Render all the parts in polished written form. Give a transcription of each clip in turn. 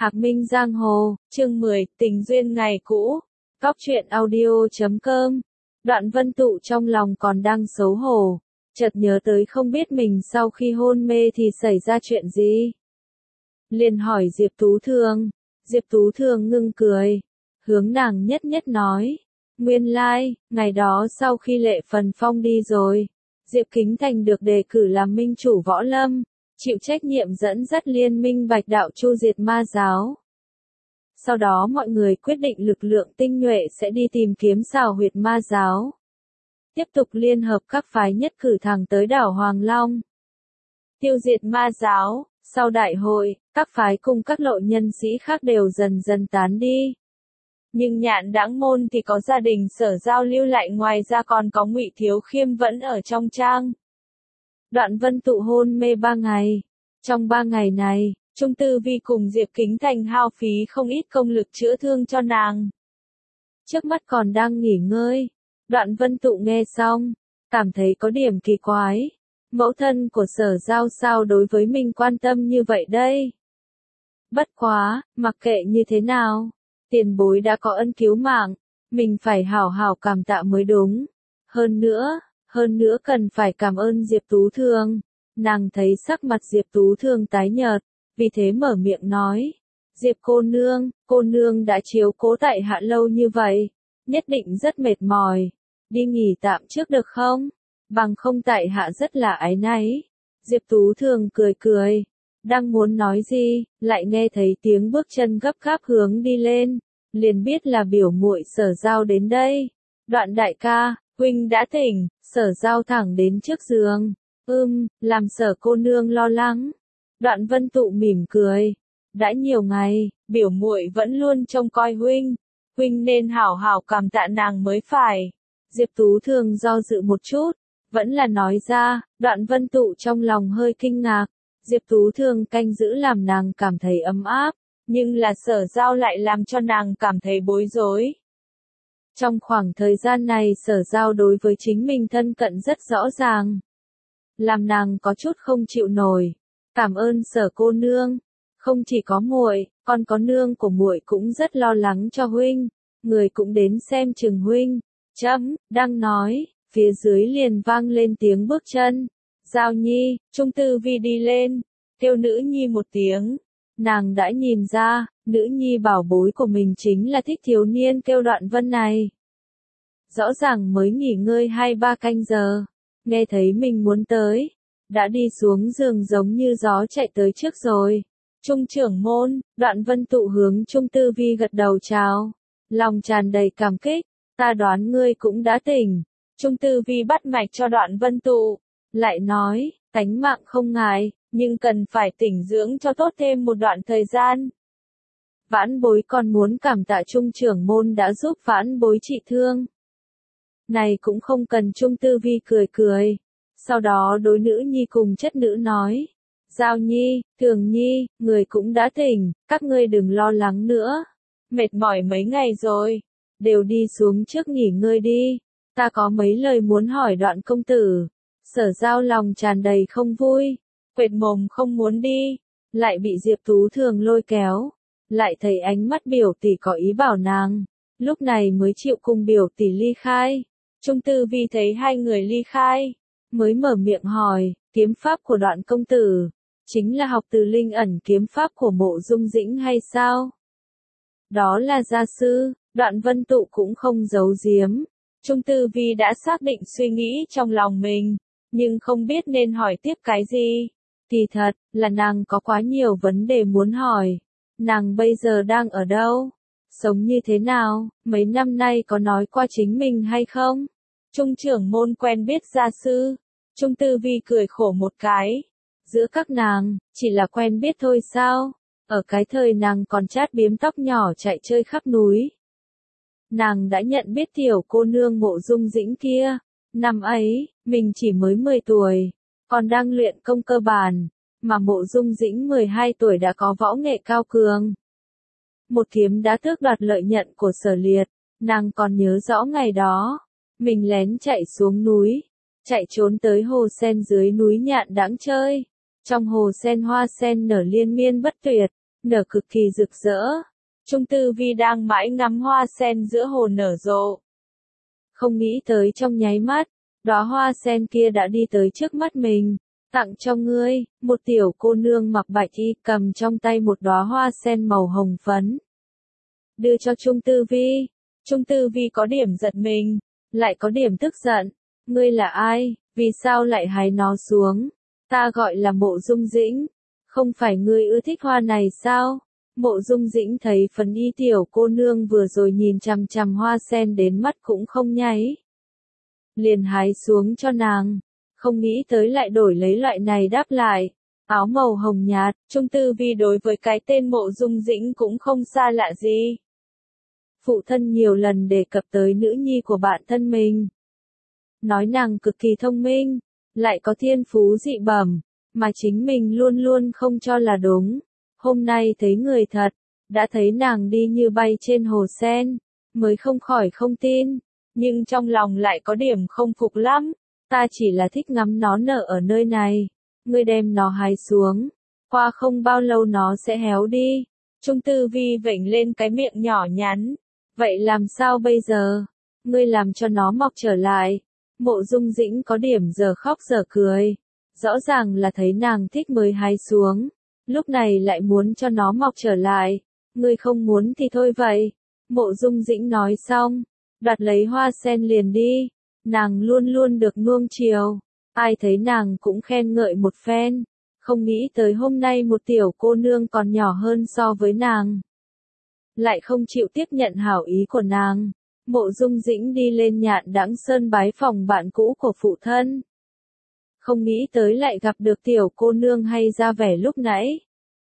Hạc Minh Giang Hồ, chương 10, tình duyên ngày cũ. Góc truyện audio.com. Đoạn Vân Tụ trong lòng còn đang xấu hổ, chợt nhớ tới không biết mình sau khi hôn mê thì xảy ra chuyện gì. Liền hỏi Diệp Tú Thương. Diệp Tú Thương ngưng cười, hướng nàng nhất nhất nói. Nguyên lai, ngày đó sau khi Lệ Phần Phong đi rồi, Diệp Kính Thành được đề cử làm minh chủ võ lâm, chịu trách nhiệm dẫn dắt liên minh Bạch Đạo chu diệt ma giáo. Sau đó mọi người quyết định lực lượng tinh nhuệ sẽ đi tìm kiếm xào huyệt ma giáo. Tiếp tục liên hợp các phái nhất cử thẳng tới đảo Hoàng Long. Tiêu diệt ma giáo, sau đại hội, các phái cùng các lộ nhân sĩ khác đều dần dần tán đi. Nhưng Nhạn Đãng Môn thì có gia đình Sở Giao lưu lại, ngoài ra còn có Ngụy Thiếu Khiêm vẫn ở trong trang. Đoạn Vân Tụ hôn mê 3 ngày. Trong 3 ngày này, Trung Tư Vi cùng Diệp Kính Thành hao phí không ít công lực chữa thương cho nàng. Trước mắt còn đang nghỉ ngơi. Đoạn Vân Tụ nghe xong, cảm thấy có điểm kỳ quái. Mẫu thân của Sở Giao sao đối với mình quan tâm như vậy đây? Bất quá, mặc kệ như thế nào, tiền bối đã có ân cứu mạng, mình phải hảo hảo cảm tạ mới đúng. Hơn nữa cần phải cảm ơn Diệp Tú Thương. Nàng thấy sắc mặt Diệp Tú Thương tái nhợt, vì thế mở miệng nói. Diệp cô nương đã chiếu cố tại hạ lâu như vậy, nhất định rất mệt mỏi, đi nghỉ tạm trước được không? Bằng không tại hạ rất là áy náy. Diệp Tú Thương cười, đang muốn nói gì, lại nghe thấy tiếng bước chân gấp gáp hướng đi lên, liền biết là biểu muội Sở Giao đến đây. Đoạn đại ca, huynh đã tỉnh. Sở Giao thẳng đến trước giường. Làm Sở cô nương lo lắng. Đoạn Vân Tụ mỉm cười. Đã nhiều ngày, biểu muội vẫn luôn trông coi huynh. Huynh nên hảo hảo cảm tạ nàng mới phải. Diệp Tú Thương do dự một chút, vẫn là nói ra. Đoạn Vân Tụ trong lòng hơi kinh ngạc. Diệp Tú Thương canh giữ làm nàng cảm thấy ấm áp, nhưng là Sở Giao lại làm cho nàng cảm thấy bối rối. Trong khoảng thời gian này Sở Giao đối với chính mình thân cận rất rõ ràng, làm nàng có chút không chịu nổi. Cảm ơn Sở cô nương, không chỉ có muội, còn có nương của muội cũng rất lo lắng cho huynh, người cũng đến xem chừng huynh. Đang nói, phía dưới liền vang lên tiếng bước chân. Giao Nhi, Trung Tư Vi đi lên, kêu nữ nhi một tiếng. Nàng đã nhìn ra, nữ nhi bảo bối của mình chính là thích thiếu niên kêu Đoạn Vân này. Rõ ràng mới nghỉ ngơi 2-3 canh giờ, nghe thấy mình muốn tới, đã đi xuống giường giống như gió chạy tới trước rồi. Trung trưởng môn. Đoạn Vân Tụ hướng Trung Tư Vi gật đầu chào, lòng tràn đầy cảm kích. Ta đoán ngươi cũng đã tỉnh. Trung Tư Vi bắt mạch cho Đoạn Vân Tụ, lại nói, tánh mạng không ngại, nhưng cần phải tĩnh dưỡng cho tốt thêm một đoạn thời gian. Vãn bối còn muốn cảm tạ Trung trưởng môn đã giúp vãn bối trị thương. Này cũng không cần. Trung Tư Vi cười. Sau đó đối nữ nhi cùng chất nữ nói. Giao Nhi, Thường Nhi, người cũng đã tỉnh, các ngươi đừng lo lắng nữa. Mệt mỏi mấy ngày rồi, đều đi xuống trước nghỉ ngơi đi. Ta có mấy lời muốn hỏi Đoạn công tử. Sở Giao lòng tràn đầy không vui, quệt mồm không muốn đi, lại bị Diệp Tú Thương lôi kéo, lại thấy ánh mắt biểu tỷ có ý bảo nàng, lúc này mới chịu cùng biểu tỷ ly khai. Trung Tư Vi thấy hai người ly khai, mới mở miệng hỏi, kiếm pháp của Đoạn công tử, chính là học từ linh ẩn kiếm pháp của Mộ Dung Dĩnh hay sao? Đó là gia sư. Đoạn Vân Tụ cũng không giấu giếm. Trung Tư Vi đã xác định suy nghĩ trong lòng mình, nhưng không biết nên hỏi tiếp cái gì. Kỳ thật, là nàng có quá nhiều vấn đề muốn hỏi. Nàng bây giờ đang ở đâu? Sống như thế nào? Mấy năm nay có nói qua chính mình hay không? Trung trưởng môn quen biết gia sư. Trung Tư Vi cười khổ một cái. Giữa các nàng, chỉ là quen biết thôi sao? Ở cái thời nàng còn chát biếm tóc nhỏ chạy chơi khắp núi, nàng đã nhận biết tiểu cô nương Mộ Dung Dĩnh kia. Năm ấy, mình chỉ mới 10 tuổi, còn đang luyện công cơ bản, mà Mộ Dung Dĩnh 12 tuổi đã có võ nghệ cao cường. Một kiếm đã tước đoạt lợi nhận của Sở Liệt, nàng còn nhớ rõ ngày đó. Mình lén chạy xuống núi, chạy trốn tới hồ sen dưới núi Nhạn Đãng chơi. Trong hồ sen hoa sen nở liên miên bất tuyệt, nở cực kỳ rực rỡ. Trung Tư Vi đang mãi ngắm hoa sen giữa hồ nở rộ. Không nghĩ tới trong nháy mắt, đóa hoa sen kia đã đi tới trước mắt mình. Tặng cho ngươi, một tiểu cô nương mặc bạch y cầm trong tay một đóa hoa sen màu hồng phấn. Đưa cho Trung Tư Vi. Trung Tư Vi có điểm giật mình, lại có điểm tức giận. Ngươi là ai, vì sao lại hái nó xuống? Ta gọi là Mộ Dung Dĩnh. Không phải ngươi ưa thích hoa này sao? Mộ Dung Dĩnh thấy phấn y tiểu cô nương vừa rồi nhìn chằm chằm hoa sen đến mắt cũng không nháy. Liền hái xuống cho nàng. Không nghĩ tới lại đổi lấy loại này đáp lại. Áo màu hồng nhạt, Trung Tư Vi đối với cái tên Mộ Dung Dĩnh cũng không xa lạ gì. Phụ thân nhiều lần đề cập tới nữ nhi của bạn thân mình. Nói nàng cực kỳ thông minh, lại có thiên phú dị bẩm, mà chính mình luôn luôn không cho là đúng. Hôm nay thấy người thật, đã thấy nàng đi như bay trên hồ sen, mới không khỏi không tin, nhưng trong lòng lại có điểm không phục lắm. Ta chỉ là thích ngắm nó nở ở nơi này, ngươi đem nó hái xuống, qua không bao lâu nó sẽ héo đi. Trung Tư Vi vểnh lên cái miệng nhỏ nhắn. Vậy làm sao bây giờ? Ngươi làm cho nó mọc trở lại. Mộ Dung Dĩnh có điểm giờ khóc giờ cười. Rõ ràng là thấy nàng thích mới hái xuống. Lúc này lại muốn cho nó mọc trở lại. Ngươi không muốn thì thôi vậy. Mộ Dung Dĩnh nói xong, đoạt lấy hoa sen liền đi. Nàng luôn luôn được nuông chiều. Ai thấy nàng cũng khen ngợi một phen. Không nghĩ tới hôm nay một tiểu cô nương còn nhỏ hơn so với nàng. Lại không chịu tiếp nhận hảo ý của nàng. Mộ Dung Dĩnh đi lên Nhạn Đãng Sơn bái phòng bạn cũ của phụ thân. Không nghĩ tới lại gặp được tiểu cô nương hay ra vẻ lúc nãy.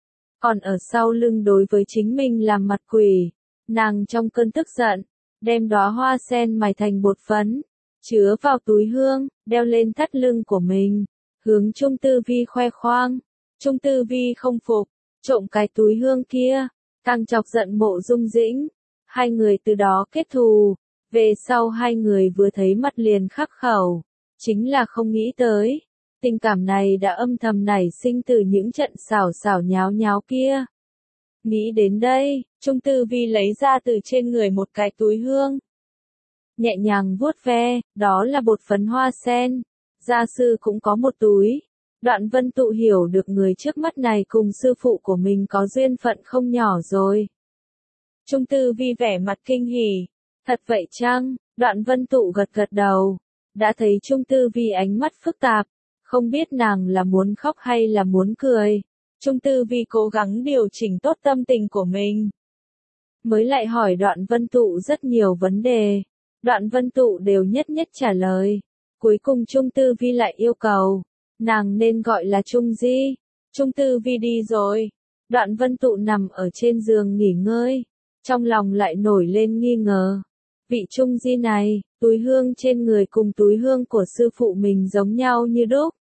Còn ở sau lưng đối với chính mình làm mặt quỷ. Nàng trong cơn tức giận, đem đóa hoa sen mài thành bột phấn, chứa vào túi hương, đeo lên thắt lưng của mình, hướng Trung Tư Vi khoe khoang. Trung Tư Vi không phục, trộm cái túi hương kia, càng chọc giận Mộ Dung Dĩnh. Hai người từ đó kết thù, về sau hai người vừa thấy mặt liền khắc khẩu, chính là không nghĩ tới. Tình cảm này đã âm thầm nảy sinh từ những trận xảo xảo nháo nháo kia. Nghĩ đến đây, Trung Tư Vi lấy ra từ trên người một cái túi hương. Nhẹ nhàng vuốt ve, đó là bột phấn hoa sen. Gia sư cũng có một túi. Đoạn Vân Tụ hiểu được người trước mắt này cùng sư phụ của mình có duyên phận không nhỏ rồi. Trung Tư Vi vẻ mặt kinh hỉ. Thật vậy chăng? Đoạn Vân Tụ gật gật đầu. Đã thấy Trung Tư Vi ánh mắt phức tạp. Không biết nàng là muốn khóc hay là muốn cười. Trung Tư Vi cố gắng điều chỉnh tốt tâm tình của mình. Mới lại hỏi Đoạn Vân Tụ rất nhiều vấn đề. Đoạn Vân Tụ đều nhất nhất trả lời. Cuối cùng Trung Tư Vi lại yêu cầu. Nàng nên gọi là Trung Di. Trung Tư Vi đi rồi. Đoạn Vân Tụ nằm ở trên giường nghỉ ngơi. Trong lòng lại nổi lên nghi ngờ. Vị Trung Di này, túi hương trên người cùng túi hương của sư phụ mình giống nhau như đúc.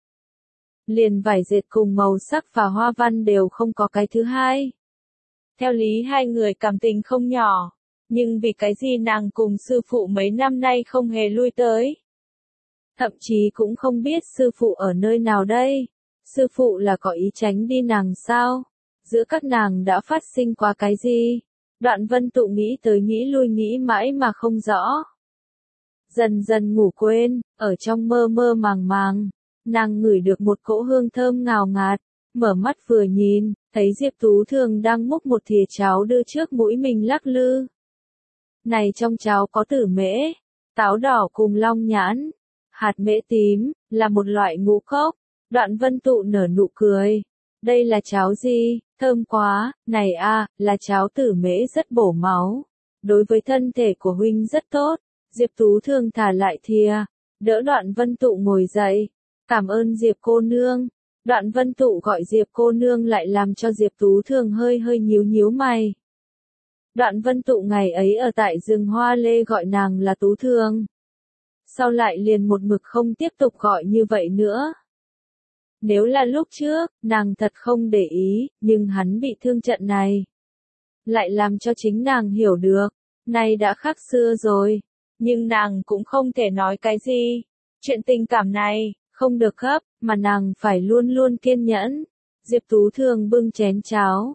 Liền vải dệt cùng màu sắc và hoa văn đều không có cái thứ hai. Theo lý hai người cảm tình không nhỏ, nhưng vì cái gì nàng cùng sư phụ mấy năm nay không hề lui tới. Thậm chí cũng không biết sư phụ ở nơi nào đây. Sư phụ là có ý tránh đi nàng sao? Giữa các nàng đã phát sinh qua cái gì? Đoạn Vân Tụ nghĩ tới nghĩ lui nghĩ mãi mà không rõ. Dần dần ngủ quên, ở trong mơ mơ màng màng, nàng ngửi được một cỗ hương thơm ngào ngạt, mở mắt vừa nhìn, thấy Diệp Tú Thường đang múc một thìa cháo đưa trước mũi mình lắc lư. Này trong cháo có tử mễ, táo đỏ cùng long nhãn, hạt mễ tím, là một loại ngũ cốc. Đoạn Vân Tụ nở nụ cười. Đây là cháo gì? Thơm quá, này là cháo tử mễ rất bổ máu. Đối với thân thể của huynh rất tốt. Diệp Tú Thường thả lại thìa, đỡ Đoạn Vân Tụ ngồi dậy. Cảm ơn Diệp cô nương. Đoạn Vân Tụ gọi Diệp cô nương lại làm cho Diệp Tú Thường hơi hơi nhíu nhíu mày. Đoạn Vân Tụ ngày ấy ở tại rừng hoa lê gọi nàng là Tú Thường. Sau lại liền một mực không tiếp tục gọi như vậy nữa. Nếu là lúc trước, nàng thật không để ý, nhưng hắn bị thương trận này. Lại làm cho chính nàng hiểu được, nay đã khác xưa rồi. Nhưng nàng cũng không thể nói cái gì. Chuyện tình cảm này, không được gấp, mà nàng phải luôn luôn kiên nhẫn. Diệp Tú Thường bưng chén cháo,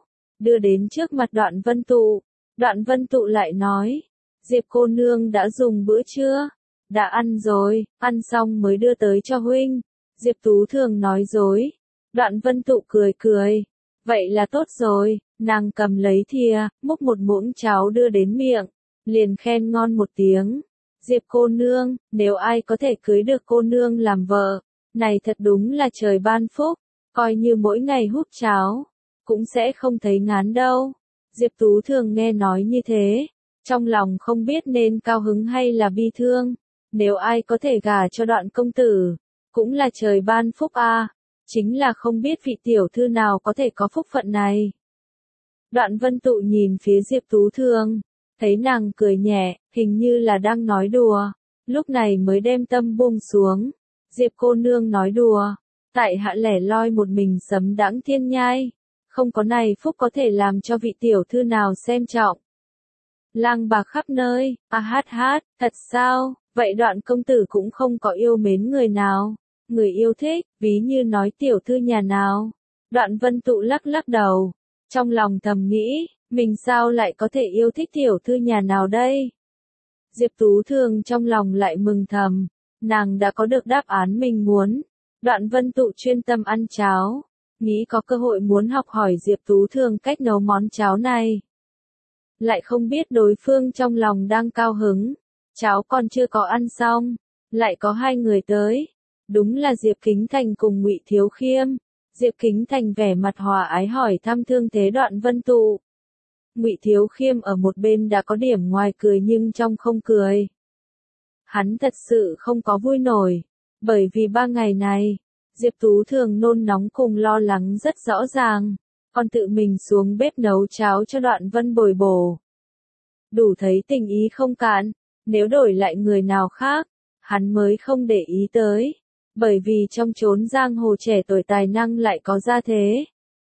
đưa đến trước mặt Đoạn Vân Tụ. Đoạn Vân Tụ lại nói, Diệp cô nương đã dùng bữa chưa? Đã ăn rồi, ăn xong mới đưa tới cho huynh. Diệp Tú Thường nói dối. Đoạn Vân Tụ cười cười. Vậy là tốt rồi, nàng cầm lấy thìa, múc một muỗng cháo đưa đến miệng, liền khen ngon một tiếng. Diệp cô nương, nếu ai có thể cưới được cô nương làm vợ, này thật đúng là trời ban phúc, coi như mỗi ngày hút cháo, cũng sẽ không thấy ngán đâu. Diệp Tú Thường nghe nói như thế, trong lòng không biết nên cao hứng hay là bi thương, nếu ai có thể gả cho Đoạn công tử, cũng là trời ban phúc a, chính là không biết vị tiểu thư nào có thể có phúc phận này. Đoạn Vân Tụ nhìn phía Diệp Tú Thường, thấy nàng cười nhẹ, hình như là đang nói đùa, lúc này mới đem tâm buông xuống. Diệp cô nương nói đùa, tại hạ lẻ loi một mình sấm đãng thiên nhai, không có này phúc có thể làm cho vị tiểu thư nào xem trọng. Lang bạc khắp nơi, hát hát, thật sao, vậy Đoạn công tử cũng không có yêu mến người nào, người yêu thích, ví như nói tiểu thư nhà nào. Đoạn Vân Tụ lắc lắc đầu, trong lòng thầm nghĩ, mình sao lại có thể yêu thích tiểu thư nhà nào đây? Diệp Tú Thường trong lòng lại mừng thầm, nàng đã có được đáp án mình muốn. Đoạn Vân Tụ chuyên tâm ăn cháo, nghĩ có cơ hội muốn học hỏi Diệp Tú Thường cách nấu món cháo này. Lại không biết đối phương trong lòng đang cao hứng, cháo còn chưa có ăn xong, lại có hai người tới. Đúng là Diệp Kính Thành cùng Ngụy Thiếu Khiêm. Diệp Kính Thành vẻ mặt hòa ái hỏi thăm thương thế Đoạn Vân Tụ. Ngụy Thiếu Khiêm ở một bên đã có điểm ngoài cười nhưng trong không cười. Hắn thật sự không có vui nổi, bởi vì 3 ngày này, Diệp Tú Thường nôn nóng cùng lo lắng rất rõ ràng, còn tự mình xuống bếp nấu cháo cho Đoạn Vân bồi bổ. Đủ thấy tình ý không cạn, nếu đổi lại người nào khác, hắn mới không để ý tới, bởi vì trong chốn giang hồ trẻ tuổi tài năng lại có gia thế.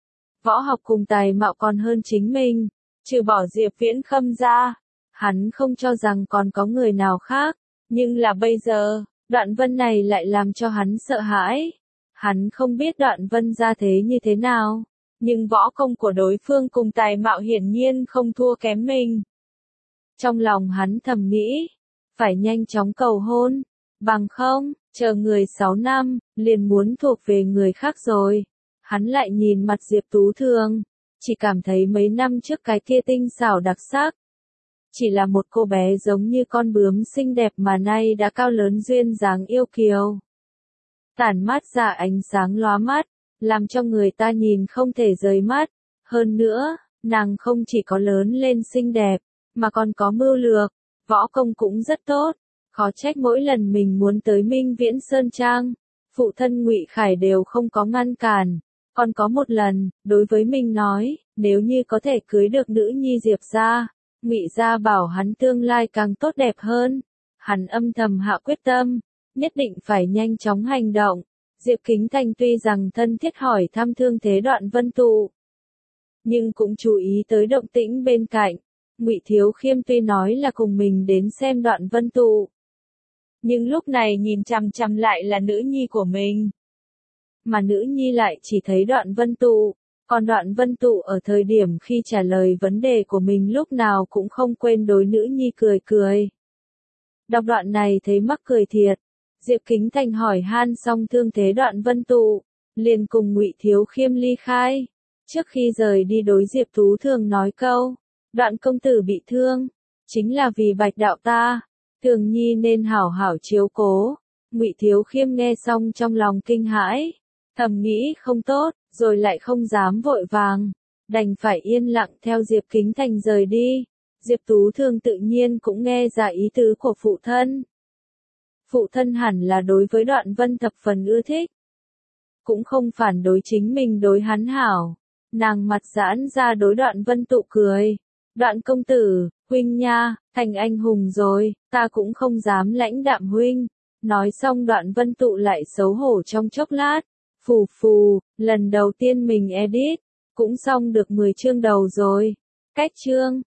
Võ học cùng tài mạo còn hơn chính mình, trừ bỏ Diệp Viễn Khâm ra, hắn không cho rằng còn có người nào khác, nhưng là bây giờ, Đoạn Vân này lại làm cho hắn sợ hãi. Hắn không biết Đoạn Vân gia thế như thế nào, nhưng võ công của đối phương cùng tài mạo hiển nhiên không thua kém mình. Trong lòng hắn thầm nghĩ, phải nhanh chóng cầu hôn, bằng không, chờ người 6 năm, liền muốn thuộc về người khác rồi. Hắn lại nhìn mặt Diệp Tú Thường, chỉ cảm thấy mấy năm trước cái kia tinh xảo đặc sắc. Chỉ là một cô bé giống như con bướm xinh đẹp mà nay đã cao lớn duyên dáng yêu kiều. Tản mát ra ánh sáng lóa mắt, làm cho người ta nhìn không thể rời mắt. Hơn nữa, nàng không chỉ có lớn lên xinh đẹp, mà còn có mưu lược, võ công cũng rất tốt. Khó trách mỗi lần mình muốn tới Minh Viễn Sơn Trang, phụ thân Ngụy Khải đều không có ngăn cản. Còn có một lần, đối với mình nói, nếu như có thể cưới được nữ nhi Diệp gia, Ngụy gia bảo hắn tương lai càng tốt đẹp hơn. Hắn âm thầm hạ quyết tâm, nhất định phải nhanh chóng hành động. Diệp Kính Thành tuy rằng thân thiết hỏi thăm thương thế Đoạn Vân Tụ, nhưng cũng chú ý tới động tĩnh bên cạnh. Ngụy Thiếu Khiêm tuy nói là cùng mình đến xem Đoạn Vân Tụ, nhưng lúc này nhìn chằm chằm lại là nữ nhi của mình. Mà nữ nhi lại chỉ thấy Đoạn Vân Tụ, còn Đoạn Vân Tụ ở thời điểm khi trả lời vấn đề của mình lúc nào cũng không quên đối nữ nhi cười cười. Đọc đoạn này thấy mắc cười thiệt. Diệp Kính Thành hỏi han xong thương thế Đoạn Vân Tụ, liền cùng Ngụy Thiếu Khiêm ly khai. Trước khi rời đi đối Diệp Tú Thường nói câu, Đoạn công tử bị thương, chính là vì Bạch đạo ta, Thường nhi nên hảo hảo chiếu cố. Ngụy Thiếu Khiêm nghe xong trong lòng kinh hãi, thầm nghĩ không tốt, rồi lại không dám vội vàng, đành phải yên lặng theo Diệp Kính Thành rời đi. Diệp Tú Thường tự nhiên cũng nghe ra ý tứ của phụ thân. Phụ thân hẳn là đối với Đoạn Vân thập phần ưa thích, cũng không phản đối chính mình đối hắn hảo. Nàng mặt giãn ra đối Đoạn Vân Tụ cười. Đoạn công tử, huynh nha, thành anh hùng rồi, ta cũng không dám lãnh đạm huynh. Nói xong Đoạn Vân Tụ lại xấu hổ trong chốc lát. Phù phù, lần đầu tiên mình edit, cũng xong được 10 chương đầu rồi. Cách chương.